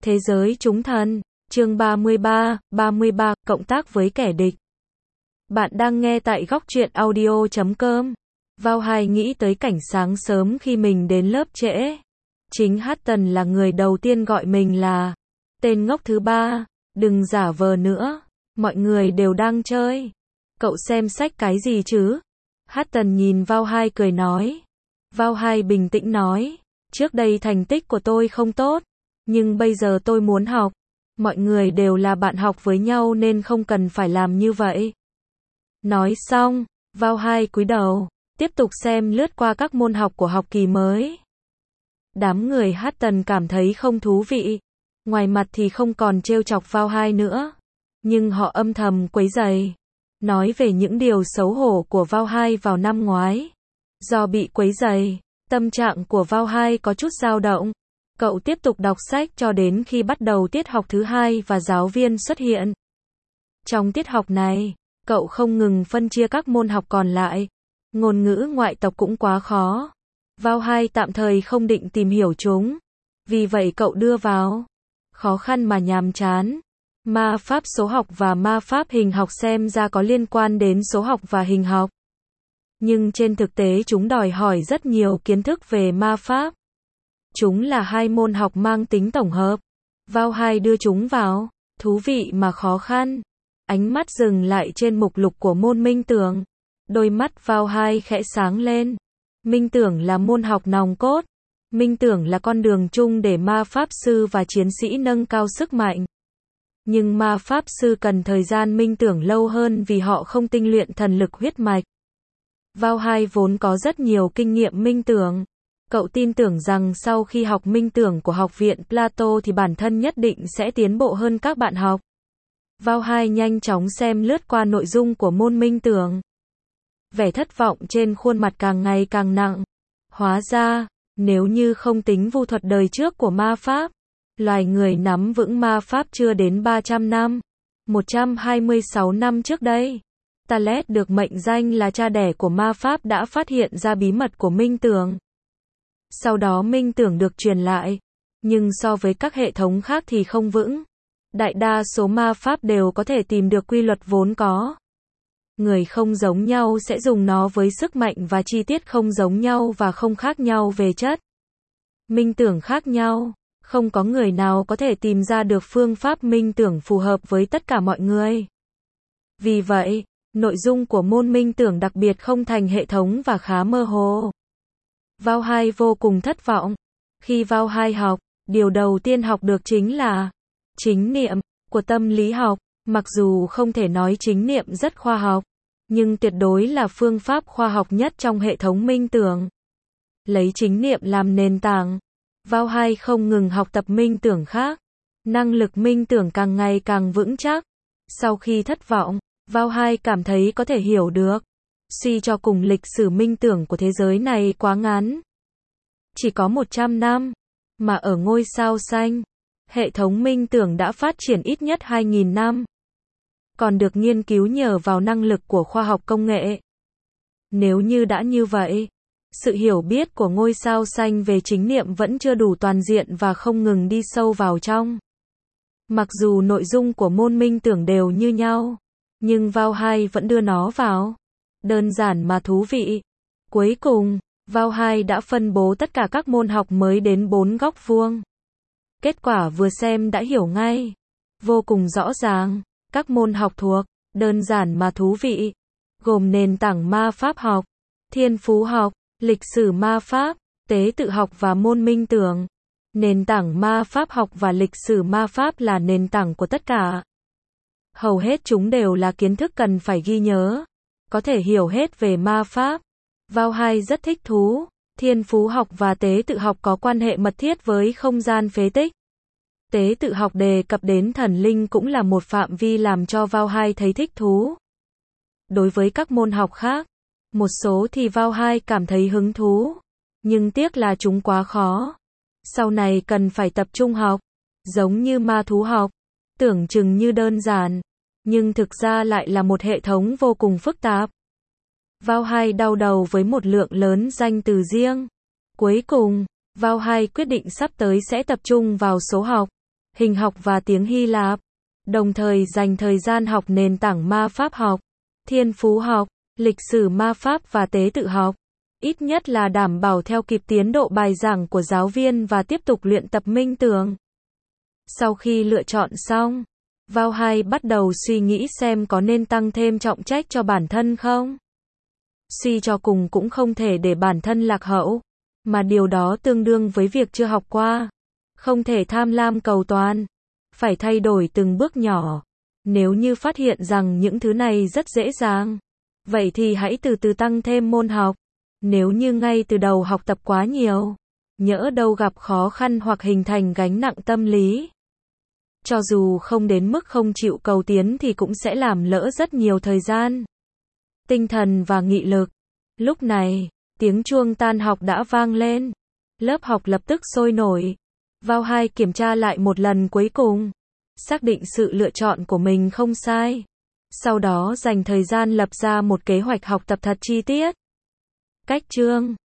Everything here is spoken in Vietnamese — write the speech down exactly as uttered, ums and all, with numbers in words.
Thế giới chúng thần, chương ba mươi ba, ba mươi ba, cộng tác với kẻ địch. Bạn đang nghe tại góc truyện audio chấm com. Vào hai nghĩ tới cảnh sáng sớm khi mình đến lớp trễ. Chính Hutton là người đầu tiên gọi mình là tên ngốc thứ ba, đừng giả vờ nữa, mọi người đều đang chơi. Cậu xem sách cái gì chứ? Hutton nhìn vào hai cười nói. Vào hai bình tĩnh nói, trước đây thành tích của tôi không tốt, nhưng bây giờ tôi muốn học. Mọi người đều là bạn học với nhau nên không cần phải làm như vậy. Nói xong, vào hai cúi đầu, tiếp tục xem lướt qua các môn học của học kỳ mới. Đám người Hutton cảm thấy không thú vị. Ngoài mặt thì không còn trêu chọc vào hai nữa, nhưng họ âm thầm quấy rầy, nói về những điều xấu hổ của vào hai vào năm ngoái. Do bị quấy rầy, tâm trạng của vào hai có chút dao động. Cậu tiếp tục đọc sách cho đến khi bắt đầu tiết học thứ hai và giáo viên xuất hiện. Trong tiết học này, cậu không ngừng phân chia các môn học còn lại. Ngôn ngữ ngoại tộc cũng quá khó. Vào hai tạm thời không định tìm hiểu chúng. Vì vậy cậu đưa vào khó khăn mà nhàm chán. Ma pháp số học và ma pháp hình học xem ra có liên quan đến số học và hình học. Nhưng trên thực tế chúng đòi hỏi rất nhiều kiến thức về ma pháp. Chúng là hai môn học mang tính tổng hợp. Vào hai đưa chúng vào, thú vị mà khó khăn. Ánh mắt dừng lại trên mục lục của môn minh tưởng. Đôi mắt vào hai khẽ sáng lên. Minh tưởng là môn học nòng cốt. Minh tưởng là con đường chung để ma pháp sư và chiến sĩ nâng cao sức mạnh. Nhưng ma pháp sư cần thời gian minh tưởng lâu hơn vì họ không tinh luyện thần lực huyết mạch. Vào hai vốn có rất nhiều kinh nghiệm minh tưởng. Cậu tin tưởng rằng sau khi học minh tưởng của học viện Plato thì bản thân nhất định sẽ tiến bộ hơn các bạn học. Vào hai nhanh chóng xem lướt qua nội dung của môn minh tưởng. Vẻ thất vọng trên khuôn mặt càng ngày càng nặng. Hóa ra, nếu như không tính vu thuật đời trước của ma pháp, loài người nắm vững ma pháp chưa đến ba trăm năm. một trăm hai mươi sáu năm trước đây, Thales được mệnh danh là cha đẻ của ma pháp đã phát hiện ra bí mật của minh tưởng. Sau đó minh tưởng được truyền lại, nhưng so với các hệ thống khác thì không vững. Đại đa số ma pháp đều có thể tìm được quy luật vốn có. Người không giống nhau sẽ dùng nó với sức mạnh và chi tiết không giống nhau và không khác nhau về chất. Minh tưởng khác nhau, không có người nào có thể tìm ra được phương pháp minh tưởng phù hợp với tất cả mọi người. Vì vậy, nội dung của môn minh tưởng đặc biệt không thành hệ thống và khá mơ hồ. Vào hai vô cùng thất vọng. Khi vào hai học, điều đầu tiên học được chính là chính niệm của tâm lý học. Mặc dù không thể nói chính niệm rất khoa học, nhưng tuyệt đối là phương pháp khoa học nhất trong hệ thống minh tưởng. Lấy chính niệm làm nền tảng, vào hai không ngừng học tập minh tưởng khác. Năng lực minh tưởng càng ngày càng vững chắc. Sau khi thất vọng, vào hai cảm thấy có thể hiểu được. Suy cho cùng lịch sử minh tưởng của thế giới này quá ngắn. Chỉ có một trăm năm, mà ở ngôi sao xanh, hệ thống minh tưởng đã phát triển ít nhất hai nghìn năm. Còn được nghiên cứu nhờ vào năng lực của khoa học công nghệ. Nếu như đã như vậy, sự hiểu biết của ngôi sao xanh về chính niệm vẫn chưa đủ toàn diện và không ngừng đi sâu vào trong. Mặc dù nội dung của môn minh tưởng đều như nhau, nhưng vào hai vẫn đưa nó vào. Đơn giản mà thú vị. Cuối cùng, vào hai đã phân bố tất cả các môn học mới đến bốn góc vuông. Kết quả vừa xem đã hiểu ngay. Vô cùng rõ ràng. Các môn học thuộc, đơn giản mà thú vị, gồm nền tảng ma pháp học, thiên phú học, lịch sử ma pháp, tế tự học và môn minh tưởng. Nền tảng ma pháp học và lịch sử ma pháp là nền tảng của tất cả. Hầu hết chúng đều là kiến thức cần phải ghi nhớ, có thể hiểu hết về ma pháp. Vào hai rất thích thú, thiên phú học và tế tự học có quan hệ mật thiết với không gian phế tích. Tế tự học đề cập đến thần linh cũng là một phạm vi làm cho vào hai thấy thích thú. Đối với các môn học khác, một số thì vào hai cảm thấy hứng thú, nhưng tiếc là chúng quá khó. Sau này cần phải tập trung học, giống như ma thú học, tưởng chừng như đơn giản, nhưng thực ra lại là một hệ thống vô cùng phức tạp. Vào hai đau đầu với một lượng lớn danh từ riêng. Cuối cùng, vào hai quyết định sắp tới sẽ tập trung vào số học. hình học và tiếng Hy Lạp. Đồng thời dành thời gian học nền tảng ma pháp học, thiên phú học, lịch sử ma pháp và tế tự học. Ít nhất là đảm bảo theo kịp tiến độ bài giảng của giáo viên và tiếp tục luyện tập minh tưởng. Sau khi lựa chọn xong, vào hai bắt đầu suy nghĩ xem có nên tăng thêm trọng trách cho bản thân không. Suy cho cùng cũng không thể để bản thân lạc hậu, mà điều đó tương đương với việc chưa học qua. Không thể tham lam cầu toàn, phải thay đổi từng bước nhỏ. Nếu như phát hiện rằng những thứ này rất dễ dàng, vậy thì hãy từ từ tăng thêm môn học. Nếu như ngay từ đầu học tập quá nhiều, nhỡ đâu gặp khó khăn hoặc hình thành gánh nặng tâm lý. Cho dù không đến mức không chịu cầu tiến thì cũng sẽ làm lỡ rất nhiều thời gian, tinh thần và nghị lực. Lúc này, tiếng chuông tan học đã vang lên. Lớp học lập tức sôi nổi. Vào hai kiểm tra lại một lần cuối cùng, xác định sự lựa chọn của mình không sai. Sau đó dành thời gian lập ra một kế hoạch học tập thật chi tiết. Cách chương